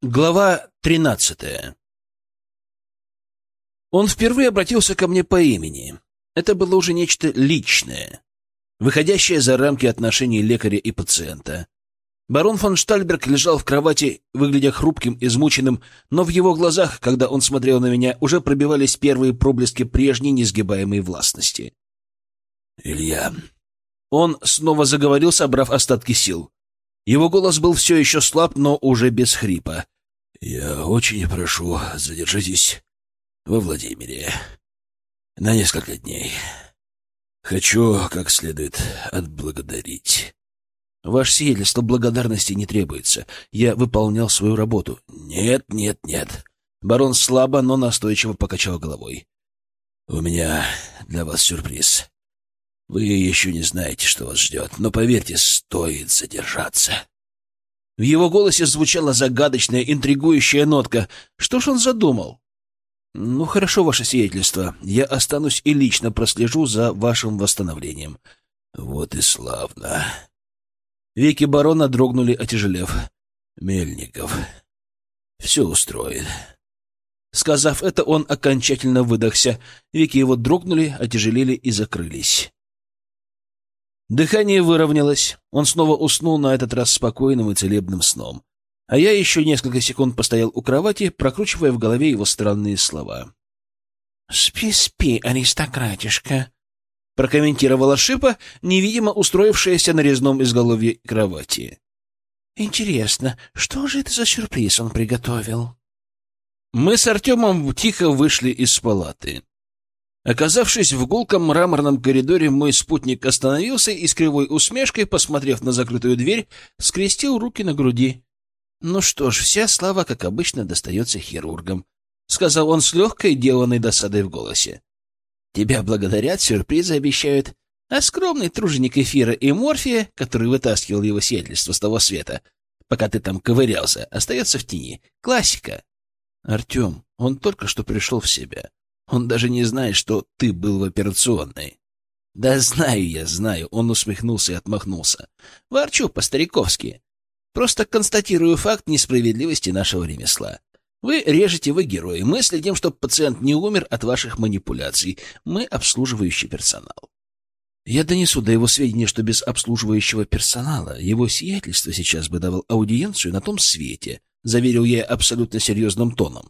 Глава 13. Он впервые обратился ко мне по имени. Это было уже нечто личное, выходящее за рамки отношений лекаря и пациента. Барон фон Штальберг лежал в кровати, выглядя хрупким, измученным, но в его глазах, когда он смотрел на меня, уже пробивались первые проблески прежней несгибаемой властности. «Илья...» Он снова заговорил, собрав остатки сил. Его голос был все еще слаб, но уже без хрипа. «Я очень прошу, задержитесь во Владимире на несколько дней. Хочу как следует отблагодарить». «Ваше сиятельство, благодарности не требуется. Я выполнял свою работу». «Нет, нет, нет». Барон слабо, но настойчиво покачал головой. «У меня для вас сюрприз. Вы еще не знаете, что вас ждет, но, поверьте, стоит задержаться». В его голосе звучала загадочная, интригующая нотка. Что ж он задумал? «Ну, хорошо, ваше сиятельство. Я останусь и лично прослежу за вашим восстановлением». «Вот и славно». Веки барона дрогнули, отяжелев. «Мельников все устроит». Сказав это, он окончательно выдохся. Веки его дрогнули, отяжелели и закрылись. Дыхание выровнялось. Он снова уснул, на этот раз спокойным и целебным сном. А я еще несколько секунд постоял у кровати, прокручивая в голове его странные слова. «Спи, спи, аристократишка», — прокомментировала Шипа, невидимо устроившаяся на резном изголовье кровати. «Интересно, что же это за сюрприз он приготовил?» Мы с Артемом тихо вышли из палаты. Оказавшись в гулком мраморном коридоре, мой спутник остановился и с кривой усмешкой, посмотрев на закрытую дверь, скрестил руки на груди. «Ну что ж, вся слава, как обычно, достается хирургам», — сказал он с легкой, деланной досадой в голосе. «Тебя благодарят, сюрпризы обещают, а скромный труженик эфира и морфия, который вытаскивал его сиятельство с того света, пока ты там ковырялся, остается в тени. Классика». «Артем, он только что пришел в себя. Он даже не знает, что ты был в операционной». «Да знаю я, знаю», — он усмехнулся и отмахнулся. «Ворчу по-стариковски. Просто констатирую факт несправедливости нашего ремесла. Вы режете, вы герои. Мы следим, чтобы пациент не умер от ваших манипуляций. Мы обслуживающий персонал». «Я донесу до его сведения, что без обслуживающего персонала его сиятельство сейчас бы давал аудиенцию на том свете», — заверил я абсолютно серьезным тоном.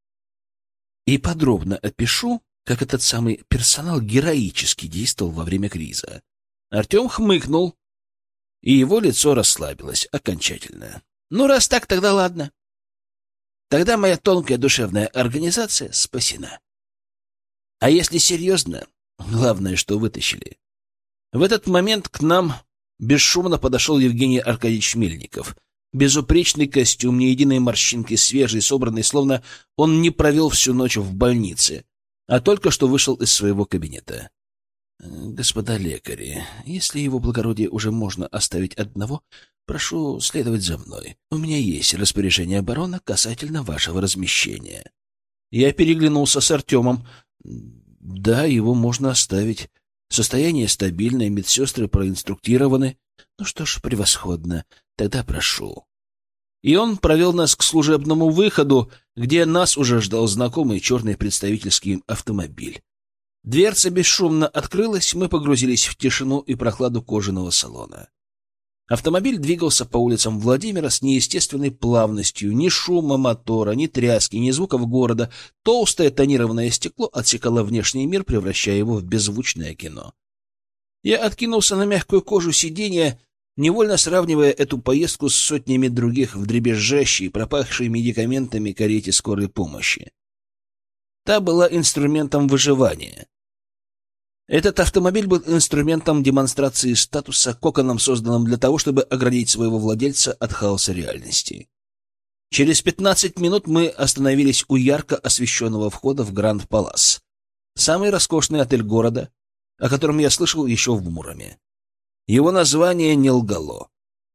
«И подробно опишу, как этот самый персонал героически действовал во время криза». Артем хмыкнул, и его лицо расслабилось окончательно. «Ну, раз так, тогда ладно. Тогда моя тонкая душевная организация спасена. А если серьезно, главное, что вытащили». В этот момент к нам бесшумно подошел Евгений Аркадьевич Мельников. Безупречный костюм, ни единой морщинки, свежий, собранный, словно он не провел всю ночь в больнице, а только что вышел из своего кабинета. «Господа лекари, если его благородие уже можно оставить одного, прошу следовать за мной. У меня есть распоряжение барона касательно вашего размещения». Я переглянулся с Артемом. «Да, его можно оставить. Состояние стабильное, медсестры проинструктированы. Ну что ж, превосходно. Тогда прошу». И он провел нас к служебному выходу, где нас уже ждал знакомый черный представительский автомобиль. Дверца бесшумно открылась, мы погрузились в тишину и прохладу кожаного салона. Автомобиль двигался по улицам Владимира с неестественной плавностью. Ни шума мотора, ни тряски, ни звуков города. Толстое тонированное стекло отсекало внешний мир, превращая его в беззвучное кино. Я откинулся на мягкую кожу сиденья, невольно сравнивая эту поездку с сотнями других в дребезжащей, пропахшей медикаментами карете скорой помощи. Та была инструментом выживания. Этот автомобиль был инструментом демонстрации статуса, коконом, созданным для того, чтобы оградить своего владельца от хаоса реальности. Через 15 минут мы остановились у ярко освещенного входа в Гранд Палас, самый роскошный отель города, о котором я слышал еще в Муроме. Его название не лгало.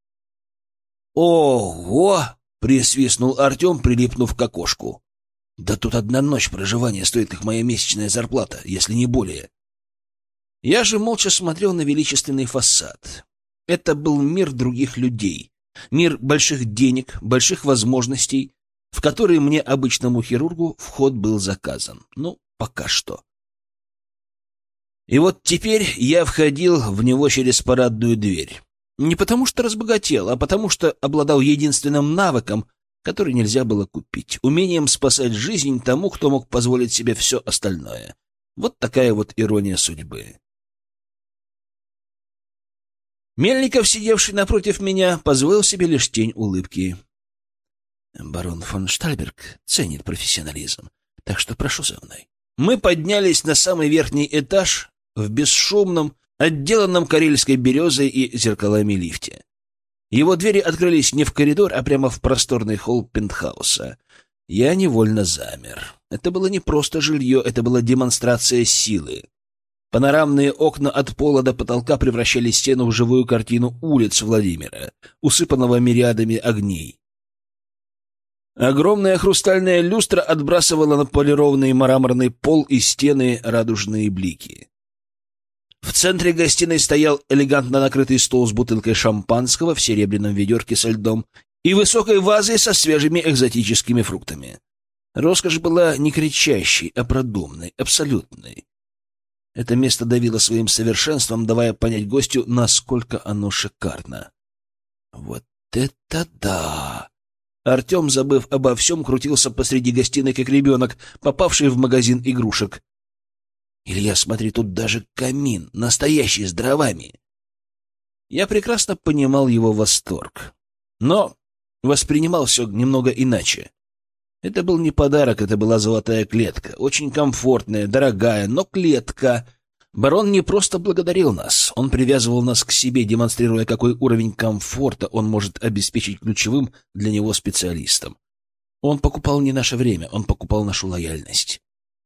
«Ого!» — присвистнул Артем, прилипнув к окошку. «Да тут одна ночь проживания стоит, как моя месячная зарплата, если не более». Я же молча смотрел на величественный фасад. Это был мир других людей, мир больших денег, больших возможностей, в который мне, обычному хирургу, вход был заказан. Ну, пока что. И вот теперь я входил в него через парадную дверь. Не потому что разбогател, а потому что обладал единственным навыком, который нельзя было купить — умением спасать жизнь тому, кто мог позволить себе все остальное. Вот такая вот ирония судьбы. Мельников, сидевший напротив меня, позволил себе лишь тень улыбки. Барон фон Штальберг ценит профессионализм, так что прошу за мной. Мы поднялись на самый верхний этаж в бесшумном, отделанном карельской березой и зеркалами лифте. Его двери открылись не в коридор, а прямо в просторный холл пентхауса. Я невольно замер. Это было не просто жилье, это была демонстрация силы. Панорамные окна от пола до потолка превращали стену в живую картину улиц Владимира, усыпанного мириадами огней. Огромная хрустальная люстра отбрасывала на полированный мраморный пол и стены радужные блики. В центре гостиной стоял элегантно накрытый стол с бутылкой шампанского в серебряном ведерке со льдом и высокой вазой со свежими экзотическими фруктами. Роскошь была не кричащей, а продуманной, абсолютной. Это место давило своим совершенством, давая понять гостю, насколько оно шикарно. Вот это да! Артем, забыв обо всем, крутился посреди гостиной, как ребенок, попавший в магазин игрушек. «Илья, смотри, тут даже камин, настоящий, с дровами!» Я прекрасно понимал его восторг, но воспринимал все немного иначе. Это был не подарок, это была золотая клетка, очень комфортная, дорогая, но клетка. Барон не просто благодарил нас, он привязывал нас к себе, демонстрируя, какой уровень комфорта он может обеспечить ключевым для него специалистом. Он покупал не наше время, он покупал нашу лояльность.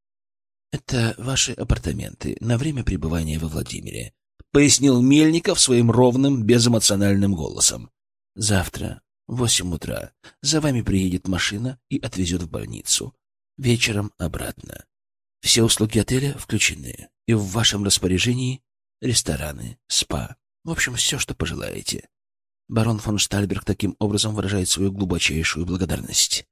«Это ваши апартаменты на время пребывания во Владимире», — пояснил Мельников своим ровным, безэмоциональным голосом. «Завтра в 8 утра за вами приедет машина и отвезет в больницу. Вечером обратно. Все услуги отеля включены, и в вашем распоряжении рестораны, спа, в общем, все, что пожелаете. Барон фон Штальберг таким образом выражает свою глубочайшую благодарность».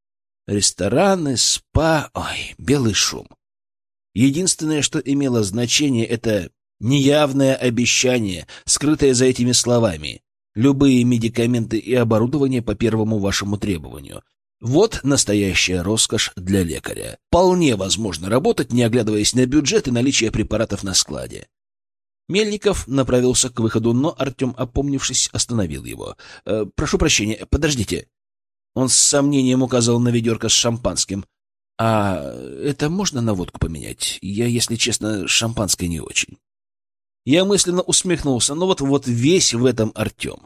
Рестораны, спа, ой, белый шум. Единственное, что имело значение, это неявное обещание, скрытое за этими словами. Любые медикаменты и оборудование по первому вашему требованию. Вот настоящая роскошь для лекаря. Вполне возможно работать, не оглядываясь на бюджет и наличие препаратов на складе. Мельников направился к выходу, но Артем, опомнившись, остановил его. «Прошу прощения, подождите». Он с сомнением указал на ведерко с шампанским. «А это можно на водку поменять? Я, если честно, шампанское не очень». Я мысленно усмехнулся, но вот весь в этом Артем.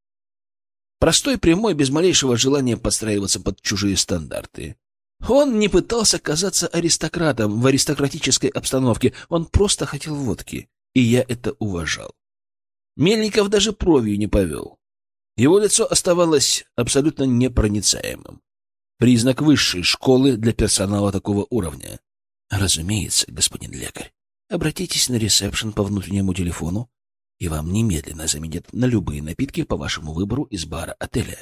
Простой, прямой, без малейшего желания подстраиваться под чужие стандарты. Он не пытался казаться аристократом в аристократической обстановке, он просто хотел водки, и я это уважал. Мельников даже бровью не повел. Его лицо оставалось абсолютно непроницаемым. Признак высшей школы для персонала такого уровня. Разумеется, господин лекарь. Обратитесь на ресепшн по внутреннему телефону, и вам немедленно заменят на любые напитки по вашему выбору из бара отеля.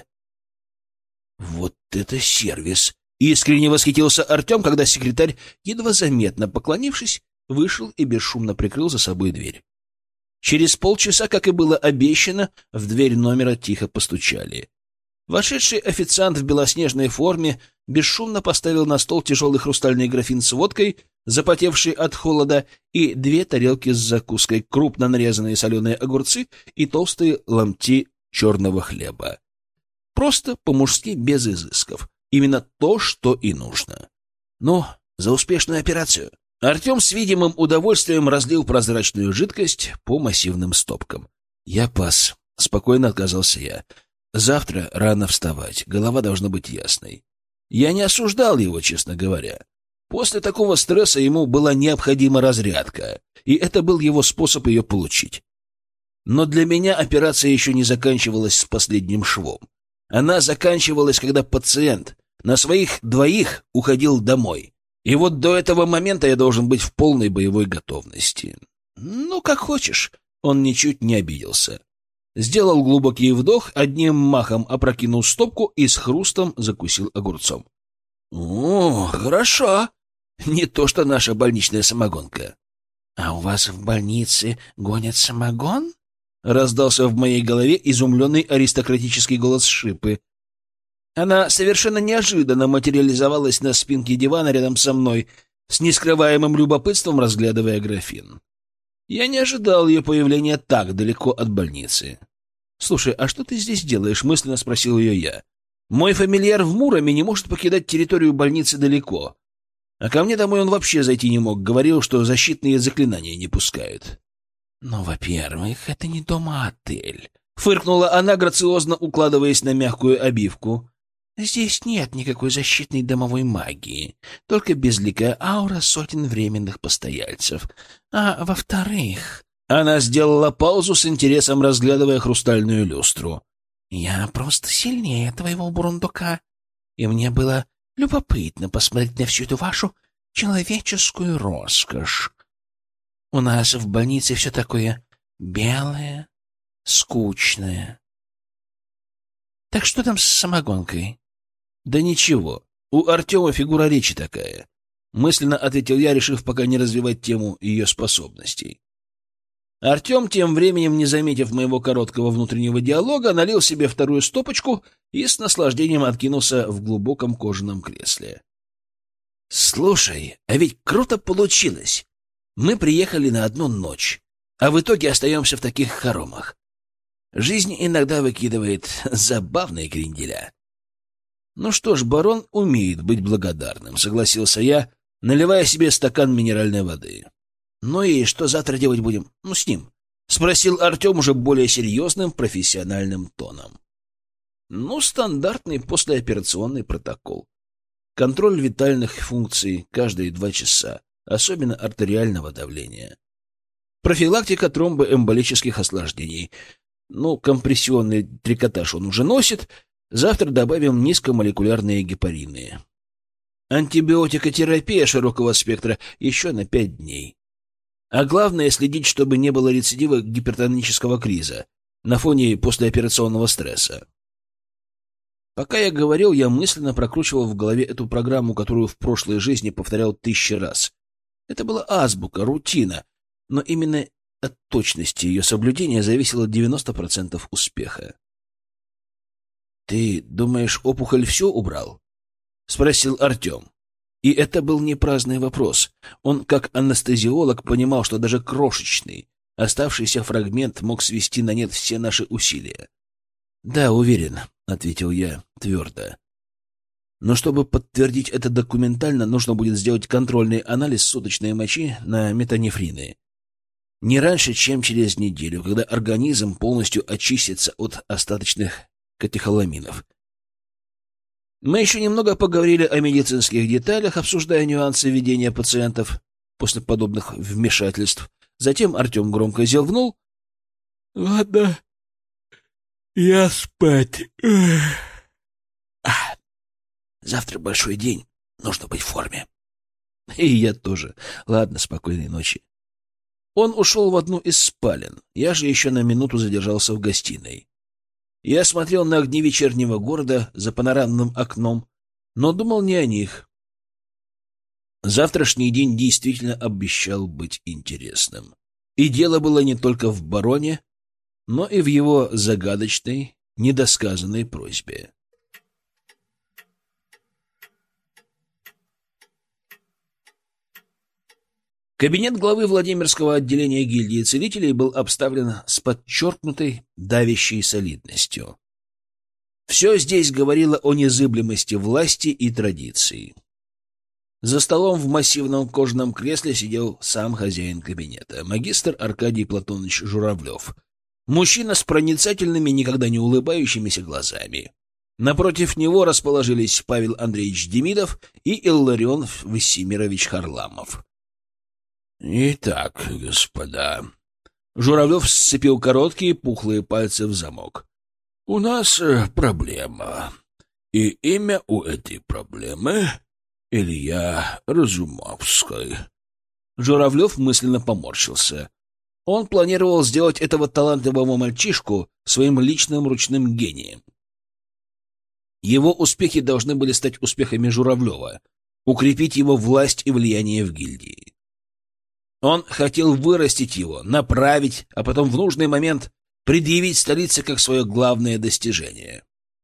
Вот это сервис! Искренне восхитился Артем, когда секретарь, едва заметно поклонившись, вышел и бесшумно прикрыл за собой дверь. Через полчаса, как и было обещано, в дверь номера тихо постучали. Вошедший официант в белоснежной форме бесшумно поставил на стол тяжелый хрустальный графин с водкой, запотевший от холода, и 2 тарелки с закуской, крупно нарезанные соленые огурцы и толстые ломти черного хлеба. Просто по-мужски, без изысков. Именно то, что и нужно. Ну, за успешную операцию. Артем с видимым удовольствием разлил прозрачную жидкость по массивным стопкам. «Я пас», — спокойно отказался я. «Завтра рано вставать, голова должна быть ясной». Я не осуждал его, честно говоря. После такого стресса ему была необходима разрядка, и это был его способ ее получить. Но для меня операция еще не заканчивалась с последним швом. Она заканчивалась, когда пациент на своих 2 уходил домой. И вот до этого момента я должен быть в полной боевой готовности. Ну, как хочешь. Он ничуть не обиделся. Сделал глубокий вдох, одним махом опрокинул стопку и с хрустом закусил огурцом. «О, хорошо. Не то что наша больничная самогонка». «А у вас в больнице гонят самогон?» — раздался в моей голове изумленный аристократический голос Шипы. Она совершенно неожиданно материализовалась на спинке дивана рядом со мной, с нескрываемым любопытством разглядывая графин. Я не ожидал ее появления так далеко от больницы. «Слушай, а что ты здесь делаешь?» — мысленно спросил ее я. «Мой фамильяр в Муроме не может покидать территорию больницы далеко. А ко мне домой он вообще зайти не мог. Говорил, что защитные заклинания не пускают». «Ну, во-первых, это не дом, а отель», — фыркнула она, грациозно укладываясь на мягкую обивку. «Здесь нет никакой защитной домовой магии, только безликая аура сотен временных постояльцев. А во-вторых...» Она сделала паузу с интересом, разглядывая хрустальную люстру. «Я просто сильнее твоего бурундука, и мне было любопытно посмотреть на всю эту вашу человеческую роскошь. У нас в больнице все такое белое, скучное. Так что там с самогонкой?» «Да ничего, у Артема фигура речи такая», — мысленно ответил я, решив пока не развивать тему ее способностей. Артем, тем временем, не заметив моего короткого внутреннего диалога, налил себе вторую стопочку и с наслаждением откинулся в глубоком кожаном кресле. «Слушай, а ведь круто получилось. Мы приехали на одну ночь, а в итоге остаемся в таких хоромах. Жизнь иногда выкидывает забавные кренделя». «Ну что ж, барон умеет быть благодарным», — согласился я, наливая себе стакан минеральной воды. «Ну и что завтра делать будем? Ну, с ним?» — спросил Артем уже более серьезным профессиональным тоном. «Ну, стандартный послеоперационный протокол. Контроль витальных функций каждые 2 часа, особенно артериального давления. Профилактика тромбоэмболических осложнений. Ну, компрессионный трикотаж он уже носит. Завтра добавим низкомолекулярные гепарины. Антибиотикотерапия широкого спектра еще на 5 дней. А главное — следить, чтобы не было рецидива гипертонического криза на фоне послеоперационного стресса». Пока я говорил, я мысленно прокручивал в голове эту программу, которую в прошлой жизни повторял 1000 раз. Это была азбука, рутина, но именно от точности ее соблюдения зависело 90% успеха. «Ты думаешь, опухоль все убрал?» — спросил Артем. И это был не праздный вопрос. Он, как анестезиолог, понимал, что даже крошечный, оставшийся фрагмент мог свести на нет все наши усилия. «Да, уверен», — ответил я твердо. «Но чтобы подтвердить это документально, нужно будет сделать контрольный анализ суточной мочи на метанефрины. Не раньше, чем через неделю, когда организм полностью очистится от остаточных катехоламинов». Мы еще немного поговорили о медицинских деталях, обсуждая нюансы ведения пациентов после подобных вмешательств. Затем Артем громко зевнул. «Ладно, я спать. Завтра большой день, нужно быть в форме». И я тоже. Ладно, спокойной ночи. Он ушел в одну из спален. Я же еще на минуту задержался в гостиной. Я смотрел на огни вечернего города за панорамным окном, но думал не о них. Завтрашний день действительно обещал быть интересным. И дело было не только в бароне, но и в его загадочной, недосказанной просьбе. Кабинет главы Владимирского отделения гильдии целителей был обставлен с подчеркнутой, давящей солидностью. Все здесь говорило о незыблемости власти и традиций. За столом в массивном кожаном кресле сидел сам хозяин кабинета, магистр Аркадий Платонович Журавлев, мужчина с проницательными, никогда не улыбающимися глазами. Напротив него расположились Павел Андреевич Демидов и Илларион Васимирович Харламов. «Итак, господа...» Журавлев сцепил короткие пухлые пальцы в замок. «У нас проблема. И имя у этой проблемы — Илья Разумовский». Журавлев мысленно поморщился. Он планировал сделать этого талантливого мальчишку своим личным ручным гением. Его успехи должны были стать успехами Журавлева, укрепить его власть и влияние в гильдии. Он хотел вырастить его, направить, а потом в нужный момент предъявить столице как свое главное достижение.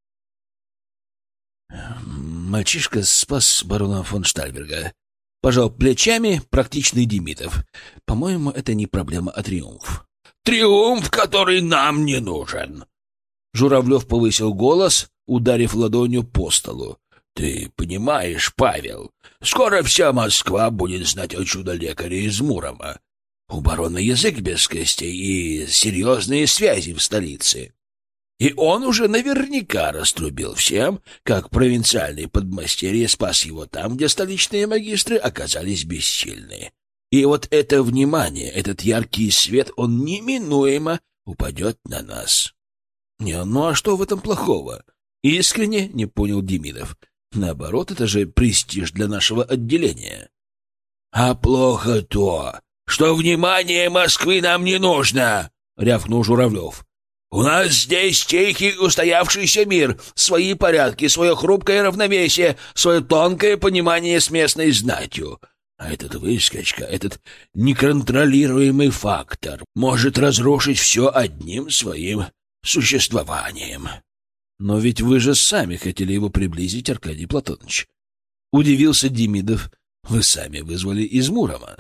Мальчишка спас барона фон Штальберга. Пожал плечами практичный Демидов. По-моему, это не проблема, а триумф. Триумф, который нам не нужен. Журавлев повысил голос, ударив ладонью по столу. Ты понимаешь, Павел, скоро вся Москва будет знать о чудо-лекаре из Мурома. У барона язык без костей и серьезные связи в столице. И он уже наверняка раструбил всем, как провинциальный подмастерье спас его там, где столичные магистры оказались бессильны. И вот это внимание, этот яркий свет, он неминуемо упадет на нас. Ну а что в этом плохого? Искренне не понял Демидов. Наоборот, это же престиж для нашего отделения. А плохо то, что внимание Москвы нам не нужно, рявкнул Журавлев. У нас здесь тихий устоявшийся мир, свои порядки, свое хрупкое равновесие, свое тонкое понимание с местной знатью. А этот выскочка, этот неконтролируемый фактор может разрушить все одним своим существованием. Но ведь вы же сами хотели его приблизить, Аркадий Платоныч. Удивился Демидов. Вы сами вызвали из Мурома.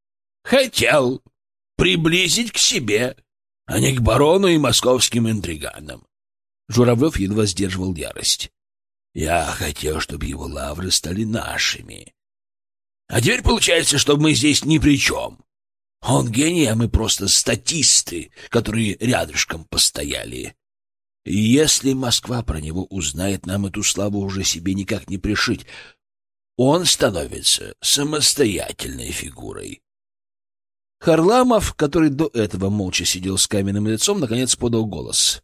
Хотел приблизить к себе, а не к барону и московским интриганам. Журавлев едва сдерживал ярость. Я хотел, чтобы его лавры стали нашими. А теперь получается, что мы здесь ни при чем. Он гений, а мы просто статисты, которые рядышком постояли. И если Москва про него узнает, нам эту славу уже себе никак не пришить. Он становится самостоятельной фигурой. Харламов, который до этого молча сидел с каменным лицом, наконец подал голос.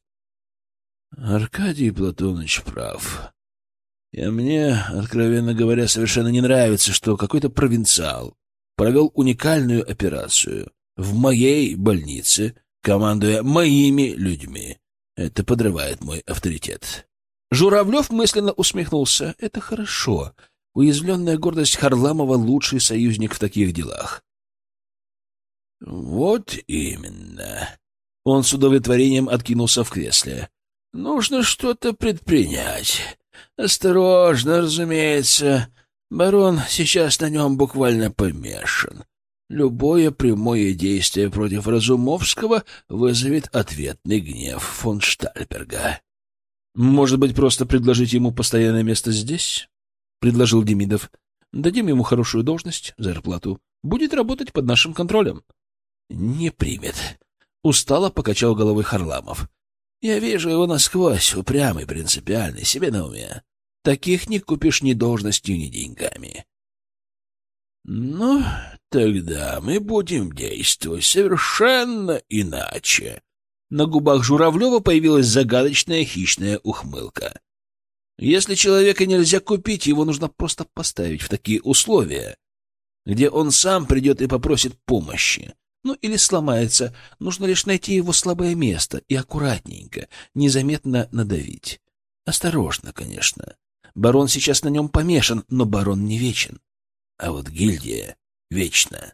Аркадий Платоныч прав. И мне, откровенно говоря, совершенно не нравится, что какой-то провинциал провел уникальную операцию в моей больнице, командуя моими людьми. Это подрывает мой авторитет. Журавлев мысленно усмехнулся. Это хорошо. Уязвленная гордость Харламова — лучший союзник в таких делах. Вот именно. Он с удовлетворением откинулся в кресле. Нужно что-то предпринять. Осторожно, разумеется. Барон сейчас на нем буквально помешан. Любое прямое действие против Разумовского вызовет ответный гнев фон Штальберга. Может быть, просто предложить ему постоянное место здесь? Предложил Демидов. Дадим ему хорошую должность, зарплату. Будет работать под нашим контролем. Не примет. Устало покачал головой Харламов. Я вижу его насквозь, упрямый, принципиальный, себе на уме. Таких не купишь ни должностью, ни деньгами. Ну, тогда мы будем действовать совершенно иначе. На губах Журавлева появилась загадочная хищная ухмылка. Если человека нельзя купить, его нужно просто поставить в такие условия, где он сам придет и попросит помощи. Ну, или сломается. Нужно лишь найти его слабое место и аккуратненько, незаметно надавить. Осторожно, конечно. Барон сейчас на нем помешан, но барон не вечен. А вот гильдия вечна.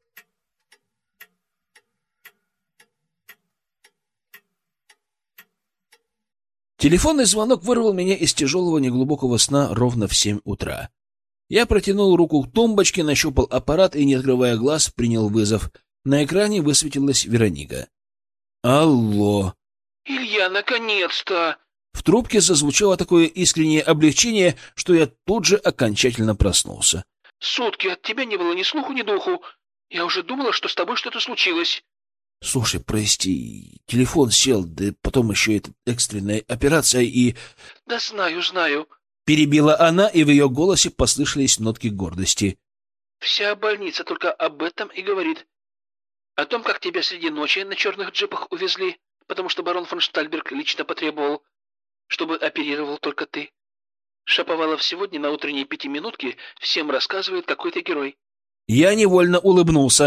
Телефонный звонок вырвал меня из тяжелого неглубокого сна ровно в 7 утра. Я протянул руку к тумбочке, нащупал аппарат и, не открывая глаз, принял вызов. На экране высветилась Вероника. «Алло!» «Илья, наконец-то!» В трубке зазвучало такое искреннее облегчение, что я тут же окончательно проснулся. «Сутки от тебя не было ни слуху, ни духу. Я уже думала, что с тобой что-то случилось». «Слушай, прости, телефон сел, да потом еще эта экстренная операция и...» «Да знаю. Перебила она, и в ее голосе послышались нотки гордости. «Вся больница только об этом и говорит. О том, как тебя среди ночи на черных джипах увезли, потому что барон фон Штальберг лично потребовал, чтобы оперировал только ты. Шаповалов сегодня на утренней 5-минутке всем рассказывает, какой ты герой». Я невольно улыбнулся.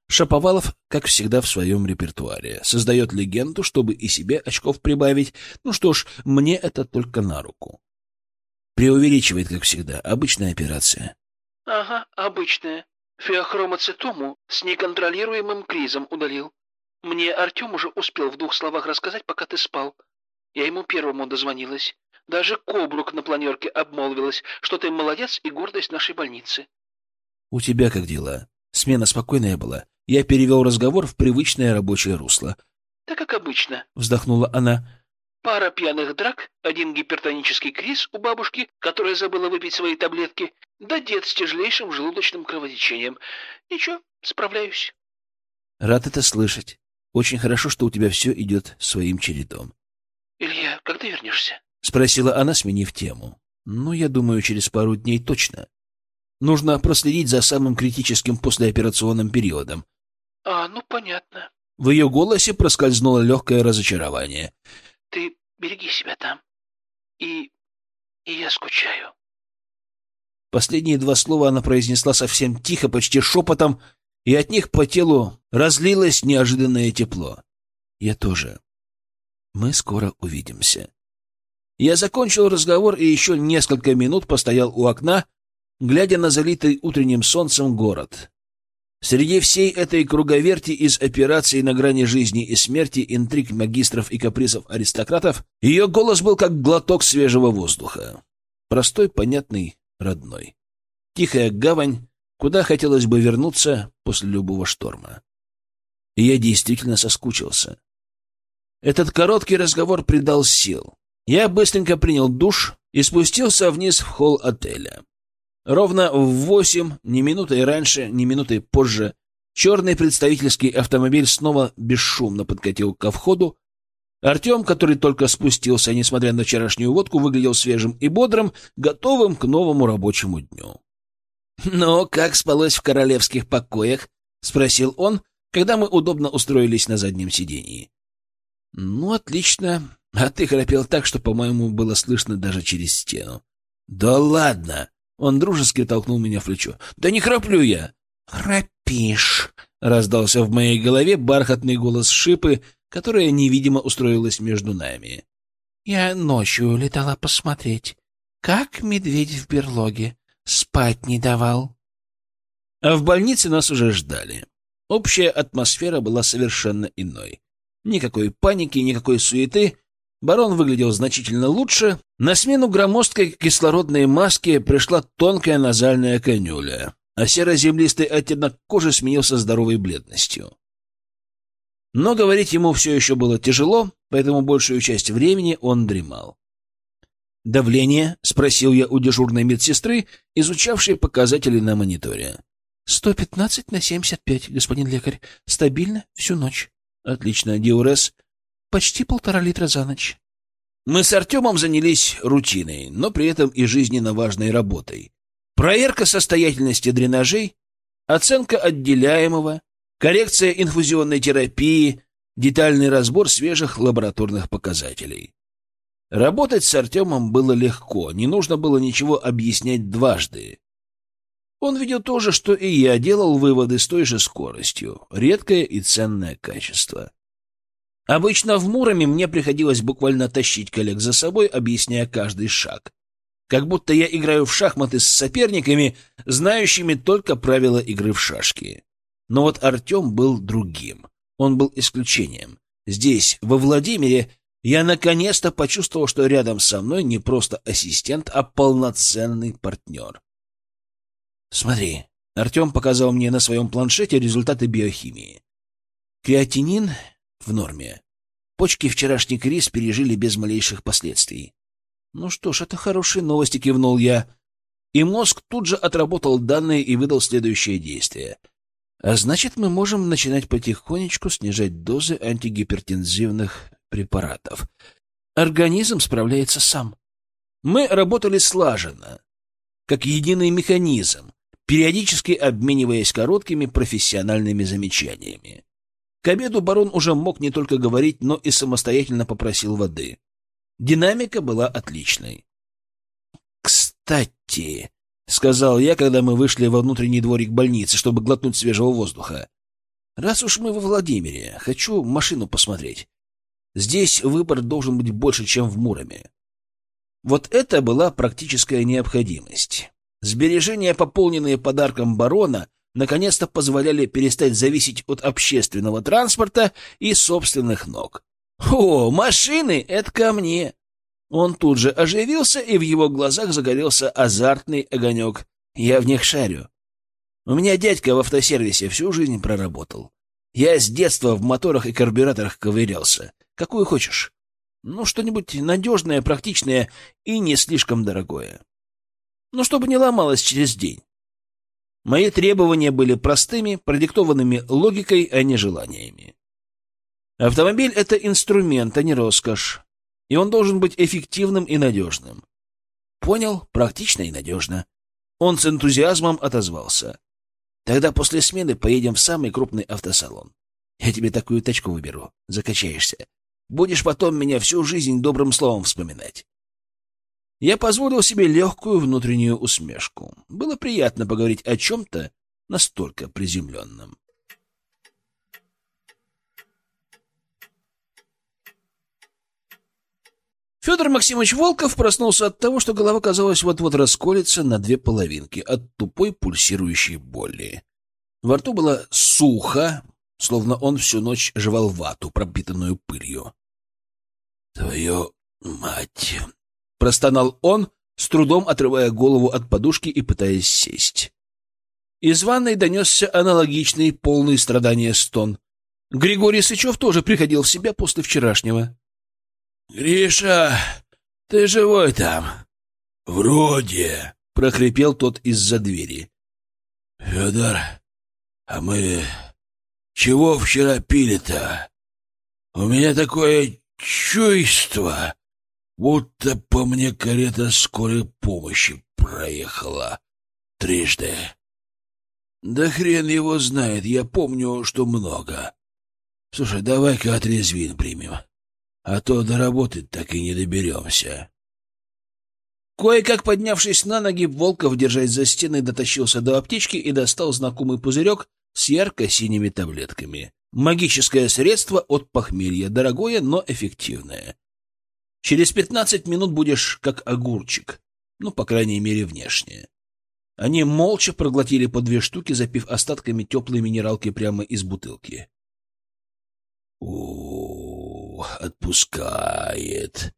Шаповалов, как всегда, в своем репертуаре. Создает легенду, чтобы и себе очков прибавить. Ну что ж, мне это только на руку. Преувеличивает, как всегда. Обычная операция. Ага, обычная. Феохромоцитому с неконтролируемым кризом удалил. Мне Артем уже успел в 2 словах рассказать, пока ты спал. Я ему первому дозвонилась. Даже Кобрук на планерке обмолвилась, что ты молодец и гордость нашей больницы. У тебя как дела? Смена спокойная была. Я перевел разговор в привычное рабочее русло. Так как обычно. Вздохнула она. Пара пьяных драк, 1 гипертонический криз у бабушки, которая забыла выпить свои таблетки, да дед с тяжелейшим желудочным кровотечением. Ничего, справляюсь. Рад это слышать. Очень хорошо, что у тебя все идет своим чередом. Илья, когда вернешься? Спросила она, сменив тему. Ну, я думаю, через пару дней точно. Нужно проследить за самым критическим послеоперационным периодом. Ну понятно. В ее голосе проскользнуло легкое разочарование. Ты береги себя там. И я скучаю. Последние 2 слова она произнесла совсем тихо, почти шепотом, и от них по телу разлилось неожиданное тепло. Я тоже. Мы скоро увидимся. Я закончил разговор и еще несколько минут постоял у окна, глядя на залитый утренним солнцем город. Среди всей этой круговерти из операций на грани жизни и смерти, интриг магистров и капризов аристократов, ее голос был как глоток свежего воздуха. Простой, понятный, родной. Тихая гавань, куда хотелось бы вернуться после любого шторма. И я действительно соскучился. Этот короткий разговор придал сил. Я быстренько принял душ и спустился вниз в холл отеля. Ровно в 8, ни минутой раньше, ни минутой позже, черный представительский автомобиль снова бесшумно подкатил ко входу. Артем, который только спустился, несмотря на вчерашнюю водку, выглядел свежим и бодрым, готовым к новому рабочему дню. «Ну, как спалось в королевских покоях?» — спросил он, когда мы удобно устроились на заднем сидении. «Ну, отлично. А ты храпел так, что, по-моему, было слышно даже через стену». «Да ладно!» Он дружески толкнул меня в плечо. «Да не храплю я!» «Храпишь!» — раздался в моей голове бархатный голос Шипы, которая невидимо устроилась между нами. «Я ночью летала посмотреть, как медведь в берлоге. Спать не давал». А в больнице нас уже ждали. Общая атмосфера была совершенно иной. Никакой паники, никакой суеты. Барон выглядел значительно лучше. На смену громоздкой кислородной маске пришла тонкая назальная канюля, а серо-землистый оттенок кожи сменился здоровой бледностью. Но говорить ему все еще было тяжело, поэтому большую часть времени он дремал. «Давление?» — спросил я у дежурной медсестры, изучавшей показатели на мониторе. 115/75, господин лекарь. Стабильно всю ночь. Отлично. Диурез? Почти 1,5 литра за ночь. Мы с Артемом занялись рутиной, но при этом и жизненно важной работой. Проверка состоятельности дренажей, оценка отделяемого, коррекция инфузионной терапии, детальный разбор свежих лабораторных показателей. Работать с Артемом было легко, не нужно было ничего объяснять дважды. Он видел то же, что и я, делал выводы с той же скоростью. Редкое и ценное качество. Обычно в Муроме мне приходилось буквально тащить коллег за собой, объясняя каждый шаг. Как будто я играю в шахматы с соперниками, знающими только правила игры в шашки. Но вот Артем был другим. Он был исключением. Здесь, во Владимире, я наконец-то почувствовал, что рядом со мной не просто ассистент, а полноценный партнер. Смотри, Артем показал мне на своем планшете результаты биохимии. Креатинин в норме. Почки вчерашний криз пережили без малейших последствий. Ну что ж, это хорошие новости, кивнул я. И мозг тут же отработал данные и выдал следующее действие. А значит, мы можем начинать потихонечку снижать дозы антигипертензивных препаратов. Организм справляется сам. Мы работали слаженно, как единый механизм, периодически обмениваясь короткими профессиональными замечаниями. К обеду барон уже мог не только говорить, но и самостоятельно попросил воды. Динамика была отличной. «Кстати», — сказал я, когда мы вышли во внутренний дворик больницы, чтобы глотнуть свежего воздуха, Раз уж мы во Владимире, хочу машину посмотреть. Здесь выбор должен быть больше, чем в Муроме. Вот это была практическая необходимость. Сбережения, пополненные подарком барона, наконец-то позволяли перестать зависеть от общественного транспорта и собственных ног. «О, машины — это ко мне!» Он тут же оживился, и в его глазах загорелся азартный огонек. «Я в них шарю. У меня дядька в автосервисе всю жизнь проработал. Я с детства в моторах и карбюраторах ковырялся. Какую хочешь? Ну, что-нибудь надежное, практичное и не слишком дорогое. Ну, чтобы не ломалось через день». Мои требования были простыми, продиктованными логикой, а не желаниями. Автомобиль — это инструмент, а не роскошь. И он должен быть эффективным и надежным. Понял? Практично и надежно. Он с энтузиазмом отозвался. Тогда после смены поедем в самый крупный автосалон. Я тебе такую тачку выберу. Закачаешься. Будешь потом меня всю жизнь добрым словом вспоминать. Я позволил себе легкую внутреннюю усмешку. Было приятно поговорить о чем-то настолько приземленном. Федор Максимович Волков проснулся от того, что голова, казалось, вот-вот расколется на две половинки от тупой пульсирующей боли. Во рту было сухо, словно он всю ночь жевал вату, пропитанную пылью. «Твою мать!» — простонал он, с трудом отрывая голову от подушки и пытаясь сесть. Из ванной донесся аналогичный, полный страдания стон. Григорий Сычев тоже приходил в себя после вчерашнего. «Гриша, ты живой там?» «Вроде», — прохрипел тот из-за двери. «Федор, а мы чего вчера пили-то? У меня такое чувство, будто по мне карета скорой помощи проехала трижды. Да хрен его знает, я помню, что много. Слушай, давай-ка отрезвин примем, а то до работы так и не доберемся». Кое-как поднявшись на ноги, Волков, держась за стеной, дотащился до аптечки и достал знакомый пузырек с ярко-синими таблетками. Магическое средство от похмелья, дорогое, но эффективное. Через 15 минут будешь как огурчик, ну, по крайней мере, внешне. Они молча проглотили по 2 штуки, запив остатками теплой минералки прямо из бутылки. Отпускает.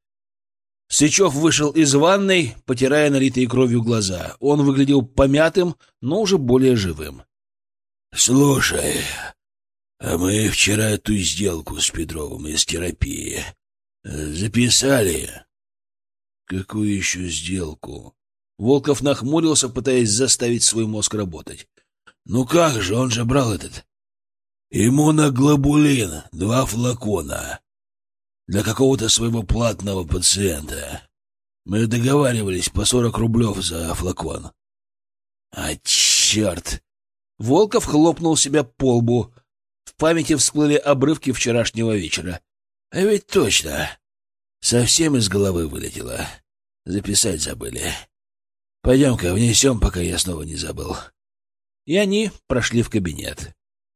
Сычев вышел из ванной, потирая налитые кровью глаза. Он выглядел помятым, но уже более живым. — Слушай, а мы вчера эту сделку с Петровым из терапии записали? — Какую еще сделку? Волков нахмурился, пытаясь заставить свой мозг работать. — Ну как же, он же брал этот иммуноглобулин, 2 флакона. Для какого-то своего платного пациента. Мы договаривались по 40 рублев за флакон. А черт! Волков хлопнул себя по лбу. В памяти всплыли обрывки вчерашнего вечера. А ведь точно. Совсем из головы вылетело. Записать забыли. Пойдем-ка внесем, пока я снова не забыл. И они прошли в кабинет.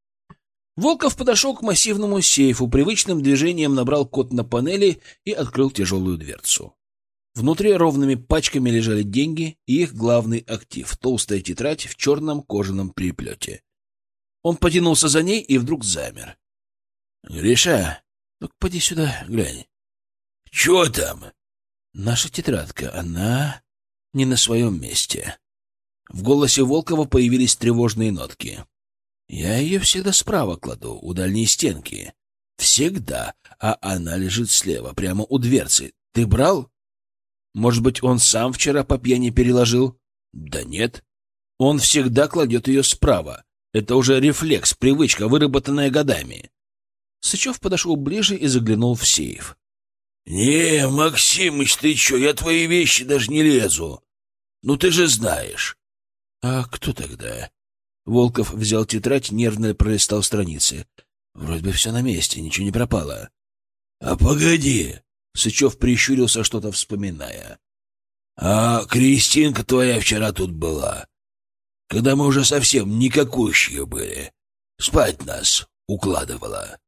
Волков подошел к массивному сейфу, привычным движением набрал код на панели и открыл тяжелую дверцу. Внутри ровными пачками лежали деньги и их главный актив — толстая тетрадь в черном кожаном переплете. Он потянулся за ней и вдруг замер. — Гриша, ну-ка поди сюда, глянь. — Чего там? — Наша тетрадка, она не на своем месте. В голосе Волкова появились тревожные нотки. Я ее всегда справа кладу, у дальней стенки. Всегда. А она лежит слева, прямо у дверцы. Ты брал? Может быть, он сам вчера по пьяни переложил? Да нет. Он всегда кладет ее справа. Это уже рефлекс, привычка, выработанная годами. Сычев подошел ближе и заглянул в сейф. — Не, Максимыч, ты че? Я твои вещи даже не лезу. Ну, ты же знаешь. — А кто тогда? Волков взял тетрадь, нервно пролистал страницы. Вроде бы все на месте, ничего не пропало. — А погоди! — Сычев прищурился, что-то вспоминая. — А Кристинка твоя вчера тут была, когда мы уже совсем никакущие были. Спать нас укладывала.